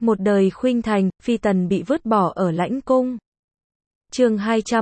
Một đời khuynh thành, phi tần bị vứt bỏ ở lãnh cung. Chương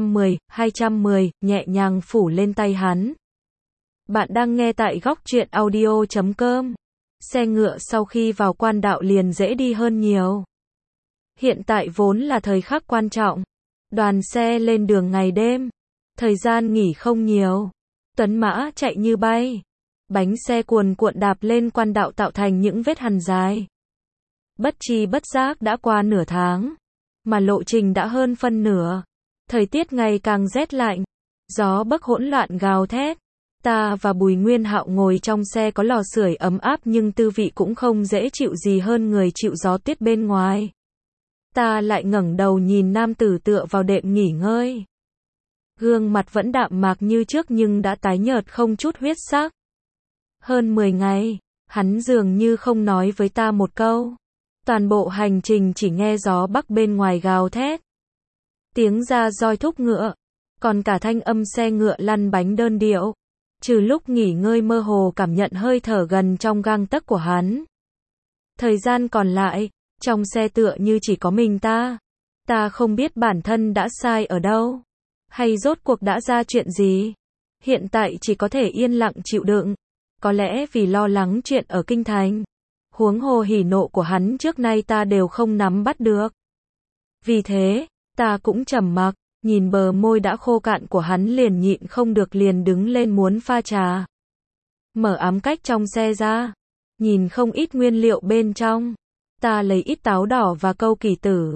210, nhẹ nhàng phủ lên tay hắn. Bạn đang nghe tại góc truyện audio.com. Xe ngựa sau khi vào quan đạo liền dễ đi hơn nhiều. Hiện tại vốn là thời khắc quan trọng. Đoàn xe lên đường ngày đêm. Thời gian nghỉ không nhiều. Tuấn mã chạy như bay. Bánh xe cuồn cuộn đạp lên quan đạo tạo thành những vết hằn dài. Bất tri bất giác đã qua nửa tháng. Mà lộ trình đã hơn phân nửa. Thời tiết ngày càng rét lạnh. Gió bấc hỗn loạn gào thét. Ta và Bùi Nguyên Hạo ngồi trong xe có lò sưởi ấm áp nhưng tư vị cũng không dễ chịu gì hơn người chịu gió tuyết bên ngoài. Ta lại ngẩng đầu nhìn nam tử tựa vào đệm nghỉ ngơi. Gương mặt vẫn đạm mạc như trước nhưng đã tái nhợt không chút huyết sắc. Hơn 10 ngày, hắn dường như không nói với ta một câu. Toàn bộ hành trình chỉ nghe gió bắc bên ngoài gào thét. Tiếng ra roi thúc ngựa, còn cả thanh âm xe ngựa lăn bánh đơn điệu. Trừ lúc nghỉ ngơi mơ hồ cảm nhận hơi thở gần trong gang tấc của hắn. Thời gian còn lại, trong xe tựa như chỉ có mình ta. Ta không biết bản thân đã sai ở đâu. Hay rốt cuộc đã ra chuyện gì. Hiện tại chỉ có thể yên lặng chịu đựng. Có lẽ vì lo lắng chuyện ở kinh thành. Huống hồ hỉ nộ của hắn trước nay ta đều không nắm bắt được. Vì thế, ta cũng trầm mặc, nhìn bờ môi đã khô cạn của hắn liền nhịn không được liền đứng lên muốn pha trà. Mở ám cách trong xe ra, nhìn không ít nguyên liệu bên trong. Ta lấy ít táo đỏ và câu kỳ tử.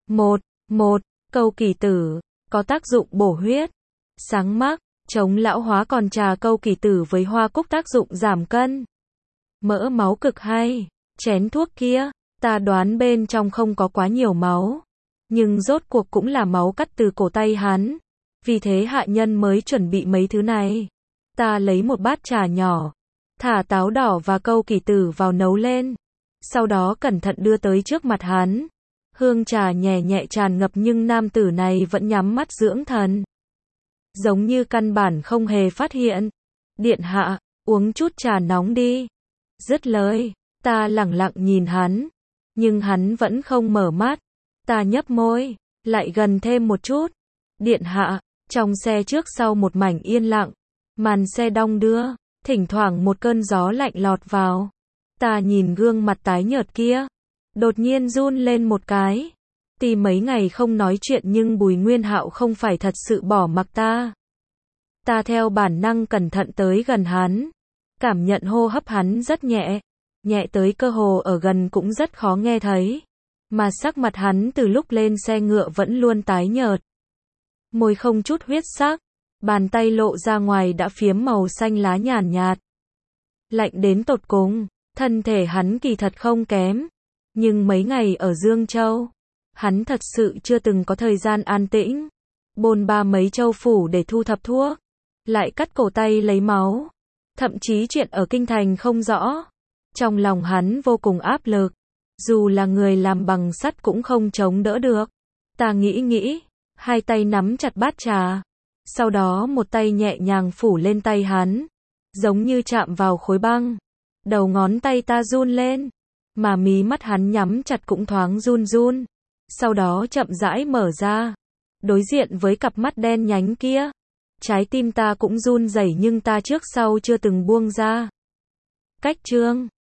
Một câu kỳ tử, có tác dụng bổ huyết, sáng mắc, chống lão hóa, còn trà câu kỳ tử với hoa cúc tác dụng giảm cân. Mỡ máu cực hay. Chén thuốc kia, ta đoán bên trong không có quá nhiều máu. Nhưng rốt cuộc cũng là máu cắt từ cổ tay hắn. Vì thế hạ nhân mới chuẩn bị mấy thứ này. Ta lấy một bát trà nhỏ, thả táo đỏ và câu kỳ tử vào nấu lên. Sau đó cẩn thận đưa tới trước mặt hắn. Hương trà nhẹ nhẹ tràn ngập nhưng nam tử này vẫn nhắm mắt dưỡng thần. Giống như căn bản không hề phát hiện. Điện hạ, uống chút trà nóng đi. Dứt lời, ta lẳng lặng nhìn hắn. Nhưng hắn vẫn không mở mắt. Ta nhấp môi, lại gần thêm một chút. Điện hạ, trong xe trước sau một mảnh yên lặng. Màn xe đong đưa, thỉnh thoảng một cơn gió lạnh lọt vào. Ta nhìn gương mặt tái nhợt kia. Đột nhiên run lên một cái. Tuy mấy ngày không nói chuyện nhưng Bùi Nguyên Hạo không phải thật sự bỏ mặc ta. Ta theo bản năng cẩn thận tới gần hắn. Cảm nhận hô hấp hắn rất nhẹ. Nhẹ tới cơ hồ ở gần cũng rất khó nghe thấy. Mà sắc mặt hắn từ lúc lên xe ngựa vẫn luôn tái nhợt. Môi không chút huyết sắc. Bàn tay lộ ra ngoài đã phiếm màu xanh lá nhàn nhạt. Lạnh đến tột cùng. Thân thể hắn kỳ thật không kém. Nhưng mấy ngày ở Dương Châu, hắn thật sự chưa từng có thời gian an tĩnh. Bôn ba mấy châu phủ để thu thập thuốc. Lại cắt cổ tay lấy máu. Thậm chí chuyện ở kinh thành không rõ. Trong lòng hắn vô cùng áp lực. Dù là người làm bằng sắt cũng không chống đỡ được. Ta nghĩ, hai tay nắm chặt bát trà. Sau đó một tay nhẹ nhàng phủ lên tay hắn. Giống như chạm vào khối băng. Đầu ngón tay ta run lên. Mà mí mắt hắn nhắm chặt cũng thoáng run run. Sau đó chậm rãi mở ra. Đối diện với cặp mắt đen nhánh kia. Trái tim ta cũng run rẩy nhưng ta trước sau chưa từng buông ra. Cách chương